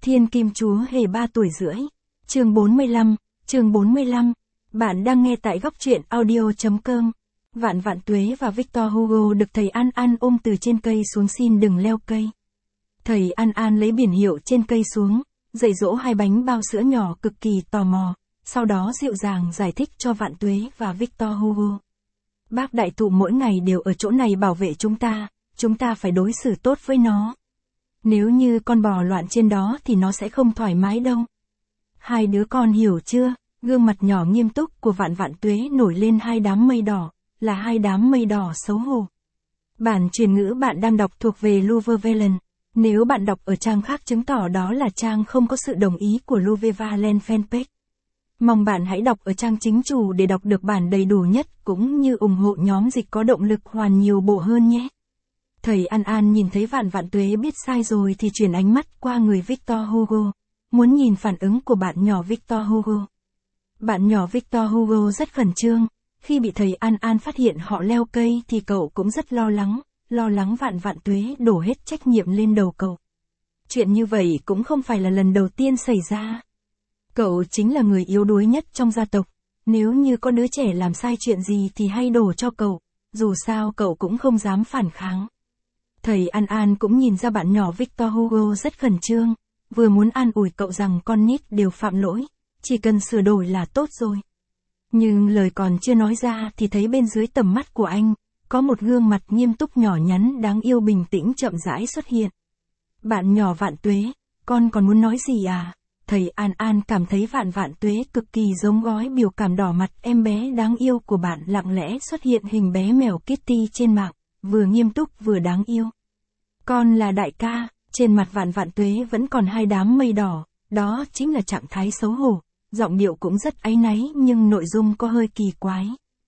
Thiên Kim Chúa Hề 3 tuổi rưỡi. Chương 45. Bạn đang nghe tại góc truyện audio.com. Vạn Vạn Tuế và Victor Hugo được thầy An An ôm từ trên cây xuống, xin đừng leo cây. Thầy An An lấy biển hiệu trên cây xuống, dạy dỗ hai bánh bao sữa nhỏ cực kỳ tò mò, sau đó dịu dàng giải thích cho Vạn Tuế và Victor Hugo. Bác đại thụ mỗi ngày đều ở chỗ này bảo vệ chúng ta phải đối xử tốt với nó. Nếu như con bò loạn trên đó thì nó sẽ không thoải mái đâu. Hai đứa con hiểu chưa? Gương mặt nhỏ nghiêm túc của Vạn Vạn Tuế nổi lên hai đám mây đỏ, là hai đám mây đỏ xấu hổ. Bản truyền ngữ bạn đang đọc thuộc về Louvre Valen. Nếu bạn đọc ở trang khác chứng tỏ đó là trang không có sự đồng ý của Louvre Valen fanpage. Mong bạn hãy đọc ở trang chính chủ để đọc được bản đầy đủ nhất cũng như ủng hộ nhóm dịch có động lực hoàn nhiều bộ hơn nhé. Thầy An An nhìn thấy Vạn Vạn Tuế biết sai rồi thì chuyển ánh mắt qua người Victor Hugo, muốn nhìn phản ứng của bạn nhỏ Victor Hugo. Bạn nhỏ Victor Hugo rất khẩn trương, khi bị thầy An An phát hiện họ leo cây thì cậu cũng rất lo lắng Vạn Vạn Tuế đổ hết trách nhiệm lên đầu cậu. Chuyện như vậy cũng không phải là lần đầu tiên xảy ra. Cậu chính là người yếu đuối nhất trong gia tộc, nếu như có đứa trẻ làm sai chuyện gì thì hay đổ cho cậu, dù sao cậu cũng không dám phản kháng. Thầy An An cũng nhìn ra bạn nhỏ Victor Hugo rất khẩn trương, vừa muốn an ủi cậu rằng con nít đều phạm lỗi, chỉ cần sửa đổi là tốt rồi. Nhưng lời còn chưa nói ra thì thấy bên dưới tầm mắt của anh, có một gương mặt nghiêm túc nhỏ nhắn đáng yêu bình tĩnh chậm rãi xuất hiện. Bạn nhỏ Vạn Tuế, con còn muốn nói gì à? Thầy An An cảm thấy Vạn Vạn Tuế cực kỳ giống gói biểu cảm đỏ mặt em bé đáng yêu của bạn lặng lẽ xuất hiện hình bé mèo Kitty trên mạng, vừa nghiêm túc vừa đáng yêu. Con là đại ca, trên mặt Vạn Vạn Tuế vẫn còn hai đám mây đỏ, đó chính là trạng thái xấu hổ, giọng điệu cũng rất áy náy nhưng nội dung có hơi kỳ quái.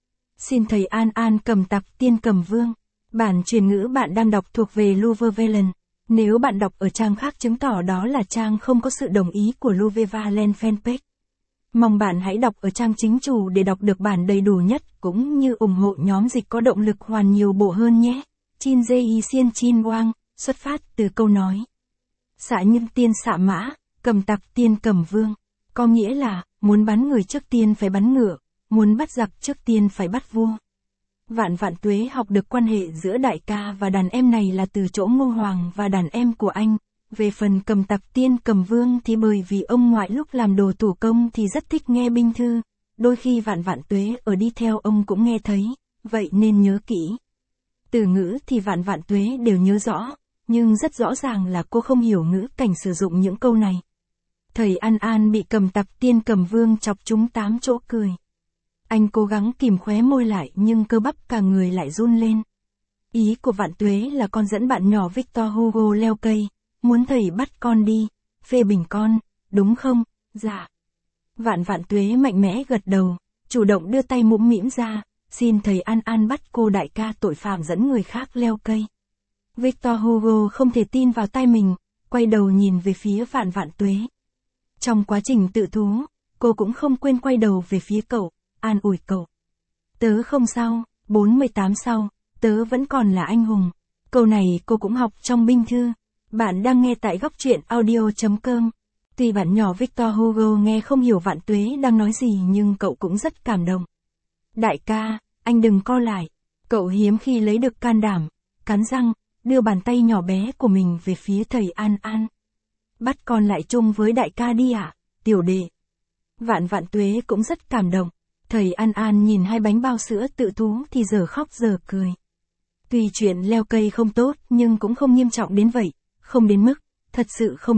Xin thầy An An cầm tặc Tiên Cầm Vương. Bản truyền ngữ bạn đang đọc thuộc về Louvre Valen. Nếu bạn đọc ở trang khác chứng tỏ đó là trang không có sự đồng ý của Louvre Valen fanpage. Mong bạn hãy đọc ở trang chính chủ để đọc được bản đầy đủ nhất cũng như ủng hộ nhóm dịch có động lực hoàn nhiều bộ hơn nhé. Chin Jei Xiên Chin Wang, xuất phát từ câu nói xạ nhân tiên xạ mã, cầm tặc tiên cầm vương. Có nghĩa là, muốn bắn người trước tiên phải bắn ngựa, muốn bắt giặc trước tiên phải bắt vua. Vạn Vạn Tuế học được quan hệ giữa đại ca và đàn em này là từ chỗ Ngô Hoàng và đàn em của anh. Về phần cầm tặc tiên cầm vương thì bởi vì ông ngoại lúc làm đồ thủ công thì rất thích nghe binh thư. Đôi khi Vạn Vạn Tuế ở đi theo ông cũng nghe thấy, vậy nên nhớ kỹ. Từ ngữ thì Vạn Vạn Tuế đều nhớ rõ, nhưng rất rõ ràng là cô không hiểu ngữ cảnh sử dụng những câu này. Thầy An An bị cầm tặc tiên cầm vương chọc trúng 8 chỗ cười. Anh cố gắng kìm khóe môi lại nhưng cơ bắp cả người lại run lên. Ý của Vạn Tuế là con dẫn bạn nhỏ Victor Hugo leo cây, muốn thầy bắt con đi, phê bình con, đúng không? Dạ. Vạn Vạn Tuế mạnh mẽ gật đầu, chủ động đưa tay mũm mĩm ra, xin thầy An An bắt cô đại ca tội phạm dẫn người khác leo cây. Victor Hugo không thể tin vào tai mình, quay đầu nhìn về phía Vạn Vạn Tuế. Trong quá trình tự thú, cô cũng không quên quay đầu về phía cậu, an ủi cậu. Tớ không sao, 48 sau, tớ vẫn còn là anh hùng. Câu này cô cũng học trong binh thư. Bạn đang nghe tại góc truyện audio.com. Tuy bạn nhỏ Victor Hugo nghe không hiểu Vạn Tuế đang nói gì nhưng cậu cũng rất cảm động. Đại ca, anh đừng co lại. Cậu hiếm khi lấy được can đảm, cắn răng, đưa bàn tay nhỏ bé của mình về phía thầy An An. Bắt con lại chung với đại ca đi ạ, tiểu đệ. Vạn Vạn Tuế cũng rất cảm động. Thầy An An nhìn hai bánh bao sữa tự thú thì giờ khóc giờ cười. Tuy chuyện leo cây không tốt nhưng cũng không nghiêm trọng đến vậy, không đến mức, thật sự không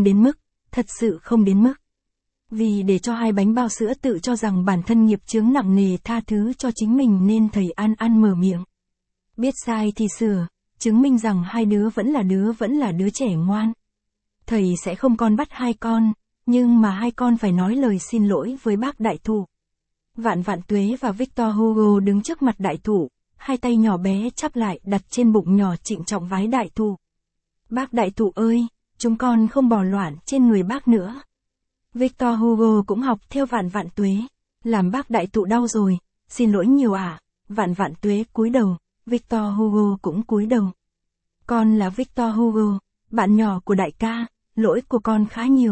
đến mức. Vì để cho hai bánh bao sữa tự cho rằng bản thân nghiệp chướng nặng nề tha thứ cho chính mình nên thầy An An mở miệng. Biết sai thì sửa, chứng minh rằng hai đứa vẫn là đứa trẻ ngoan. Thầy sẽ không con bắt hai con, nhưng mà hai con phải nói lời xin lỗi với bác đại thụ. Vạn Vạn Tuế và Victor Hugo đứng trước mặt đại thụ, hai tay nhỏ bé chắp lại đặt trên bụng nhỏ trịnh trọng vái đại thụ. Bác đại thụ ơi, chúng con không bỏ loạn trên người bác nữa. Victor Hugo cũng học theo Vạn Vạn Tuế, làm bác đại thụ đau rồi, xin lỗi nhiều ạ. Vạn Vạn Tuế cúi đầu, Victor Hugo cũng cúi đầu. Con là Victor Hugo, bạn nhỏ của đại ca, lỗi của con khá nhiều,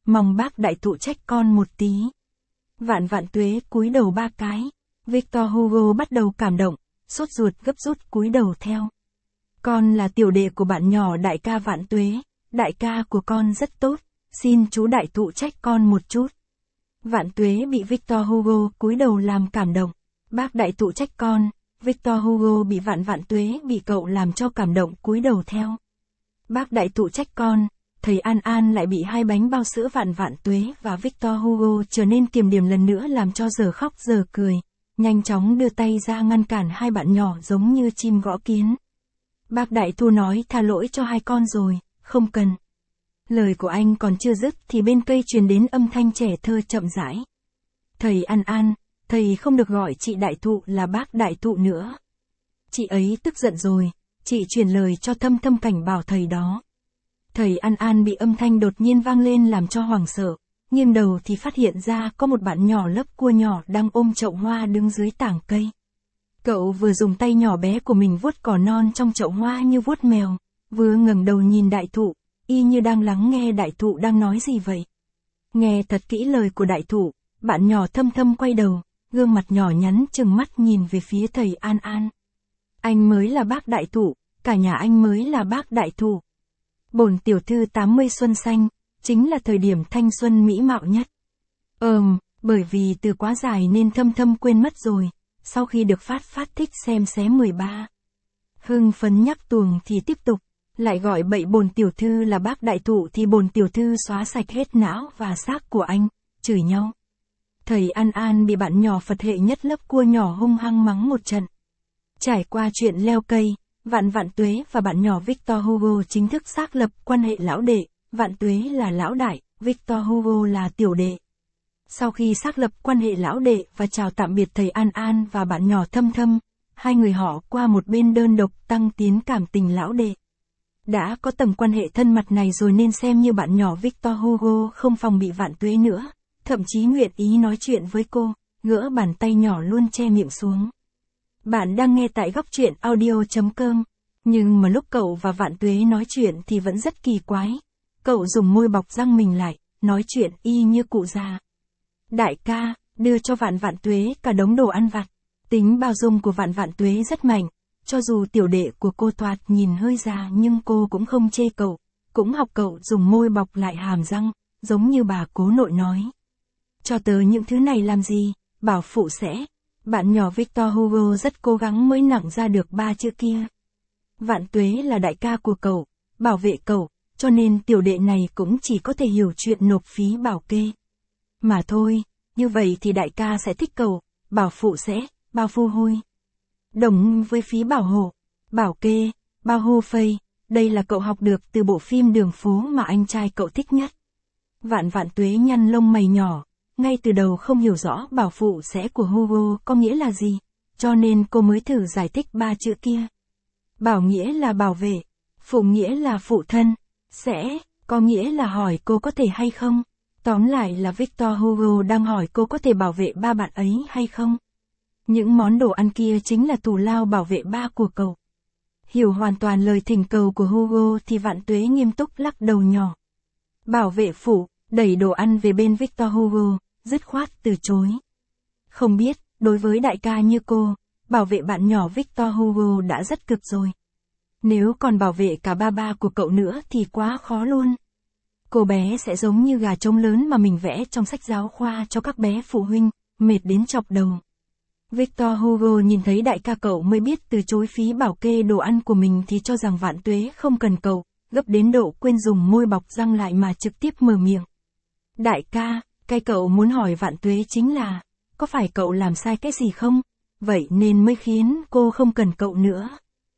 mong bác đại thụ trách con một tí. Vạn vạn tuế cúi đầu 3 cái. Victor Hugo bắt đầu cảm động, sốt ruột gấp rút cúi đầu theo. Con là tiểu đệ của bạn nhỏ đại ca Vạn Tuế, đại ca của con rất tốt, xin chú đại thụ trách con một chút. Vạn Tuế bị Victor Hugo cúi đầu làm cảm động. Bác đại thụ trách con. Victor Hugo bị Vạn Tuế bị cậu làm cho cảm động cúi đầu theo. Bác đại thụ trách con. Thầy An An lại bị 2 bánh bao sữa Vạn Tuế và Victor Hugo trở nên kiềm điểm lần nữa làm cho giờ khóc giờ cười. Nhanh chóng đưa tay ra ngăn cản 2 bạn nhỏ giống như chim gõ kiến. Bác đại thụ nói tha lỗi cho 2 con rồi, không cần. Lời của anh còn chưa dứt thì bên cây truyền đến âm thanh trẻ thơ chậm rãi. Thầy An An, thầy không được gọi chị đại thụ là bác đại thụ nữa. Chị ấy tức giận rồi, chị truyền lời cho Thâm Thâm cảnh bảo thầy đó. Thầy An An bị âm thanh đột nhiên vang lên làm cho hoảng sợ, nghiêng đầu thì phát hiện ra có một bạn nhỏ lớp cua nhỏ đang ôm chậu hoa đứng dưới tảng cây. Cậu vừa dùng tay nhỏ bé của mình vuốt cỏ non trong chậu hoa như vuốt mèo, vừa ngẩng đầu nhìn đại thụ, y như đang lắng nghe đại thụ đang nói gì vậy. Nghe thật kỹ lời của đại thụ, bạn nhỏ Thâm Thâm quay đầu, gương mặt nhỏ nhắn trừng mắt nhìn về phía thầy An An. Anh mới là bác đại thụ, cả nhà anh mới là bác đại thụ. Bổn tiểu thư 80 xuân xanh, chính là thời điểm thanh xuân mỹ mạo nhất. Bởi vì từ quá dài nên Thâm Thâm quên mất rồi, sau khi được phát thích xem xé 13. Hưng phấn nhắc tuồng thì tiếp tục, lại gọi bậy bổn tiểu thư là bác đại thụ thì bổn tiểu thư xóa sạch hết não và xác của anh, chửi nhau. Thầy An An bị bạn nhỏ Phật hệ nhất lớp cua nhỏ hung hăng mắng một trận. Trải qua chuyện leo cây, Vạn Tuế và bạn nhỏ Victor Hugo chính thức xác lập quan hệ lão đệ, Vạn Tuế là lão đại, Victor Hugo là tiểu đệ. Sau khi xác lập quan hệ lão đệ và chào tạm biệt thầy An An và bạn nhỏ Thâm Thâm, 2 người họ qua một bên đơn độc tăng tiến cảm tình lão đệ. Đã có tầng quan hệ thân mật này rồi nên xem như bạn nhỏ Victor Hugo không phòng bị Vạn Tuế nữa, thậm chí nguyện ý nói chuyện với cô, gỡ bàn tay nhỏ luôn che miệng xuống. Bạn đang nghe tại góc truyện audio.com, nhưng mà lúc cậu và Vạn Tuế nói chuyện thì vẫn rất kỳ quái. Cậu dùng môi bọc răng mình lại, nói chuyện y như cụ già. Đại ca, đưa cho Vạn Tuế cả đống đồ ăn vặt. Tính bao dung của Vạn Tuế rất mạnh, cho dù tiểu đệ của cô thoạt nhìn hơi già nhưng cô cũng không chê cậu, cũng học cậu dùng môi bọc lại hàm răng, giống như bà cố nội nói. Cho tớ những thứ này làm gì, bảo phụ sẽ. Bạn nhỏ Victor Hugo rất cố gắng mới nặng ra được 3 chữ kia. Vạn Tuế là đại ca của cậu, bảo vệ cậu, cho nên tiểu đệ này cũng chỉ có thể hiểu chuyện nộp phí bảo kê. Mà thôi, như vậy thì đại ca sẽ thích cậu, bảo phụ sẽ, bao phu hôi. Đồng với phí bảo hộ, bảo kê, bao hô phây, đây là cậu học được từ bộ phim Đường Phố mà anh trai cậu thích nhất. Vạn Tuế nhăn lông mày nhỏ, ngay từ đầu không hiểu rõ bảo phụ sẽ của Hugo có nghĩa là gì, cho nên cô mới thử giải thích 3 chữ kia. Bảo nghĩa là bảo vệ, phụ nghĩa là phụ thân, sẽ, có nghĩa là hỏi cô có thể hay không. Tóm lại là Victor Hugo đang hỏi cô có thể bảo vệ ba bạn ấy hay không. Những món đồ ăn kia chính là thù lao bảo vệ ba của cậu. Hiểu hoàn toàn lời thỉnh cầu của Hugo thì Vạn Tuế nghiêm túc lắc đầu nhỏ. Bảo vệ phụ, đẩy đồ ăn về bên Victor Hugo, dứt khoát từ chối. Không biết, đối với đại ca như cô, bảo vệ bạn nhỏ Victor Hugo đã rất cực rồi. Nếu còn bảo vệ cả ba của cậu nữa thì quá khó luôn. Cô bé sẽ giống như gà trống lớn mà mình vẽ trong sách giáo khoa cho các bé phụ huynh, mệt đến chọc đầu. Victor Hugo nhìn thấy đại ca cậu mới biết từ chối phí bảo kê đồ ăn của mình thì cho rằng Vạn Tuế không cần cậu, gấp đến độ quên dùng môi bọc răng lại mà trực tiếp mở miệng. Đại ca, cái cậu muốn hỏi Vạn Tuế chính là, có phải cậu làm sai cái gì không? Vậy nên mới khiến cô không cần cậu nữa.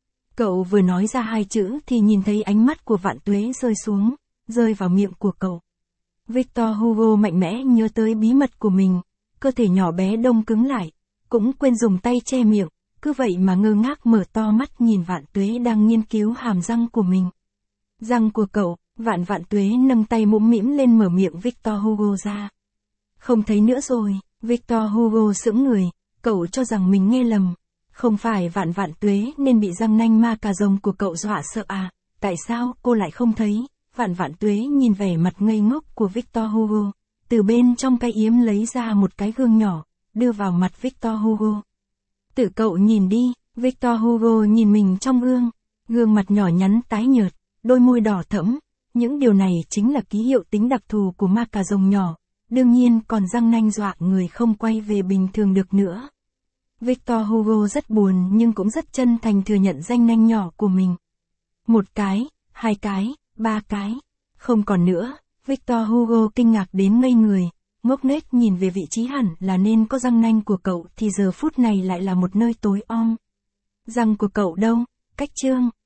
Cậu vừa nói ra 2 chữ thì nhìn thấy ánh mắt của Vạn Tuế rơi xuống, rơi vào miệng của cậu. Victor Hugo mạnh mẽ nhớ tới bí mật của mình, cơ thể nhỏ bé đông cứng lại, cũng quên dùng tay che miệng, cứ vậy mà ngơ ngác mở to mắt nhìn Vạn Tuế đang nghiên cứu hàm răng của mình. Răng của cậu, Vạn Tuế nâng tay mũm mĩm lên mở miệng Victor Hugo ra. Không thấy nữa rồi, Victor Hugo sững người, cậu cho rằng mình nghe lầm. Không phải Vạn Tuế nên bị răng nanh ma cà rồng của cậu dọa sợ à, tại sao cô lại không thấy? Vạn vạn tuế nhìn vẻ mặt ngây ngốc của Victor Hugo, từ bên trong cái yếm lấy ra một cái gương nhỏ, đưa vào mặt Victor Hugo. Tự cậu nhìn đi, Victor Hugo nhìn mình trong gương, gương mặt nhỏ nhắn tái nhợt, đôi môi đỏ thẫm, những điều này chính là ký hiệu tính đặc thù của ma cà rồng nhỏ, đương nhiên còn răng nanh dọa người không quay về bình thường được nữa. Victor Hugo rất buồn nhưng cũng rất chân thành thừa nhận răng nanh nhỏ của mình. Một cái, hai cái, ba cái, không còn nữa, Victor Hugo kinh ngạc đến ngây người, ngốc nghếch nhìn về vị trí hẳn là nên có răng nanh của cậu thì giờ phút này lại là một nơi tối om. Răng của cậu đâu? Cách chương.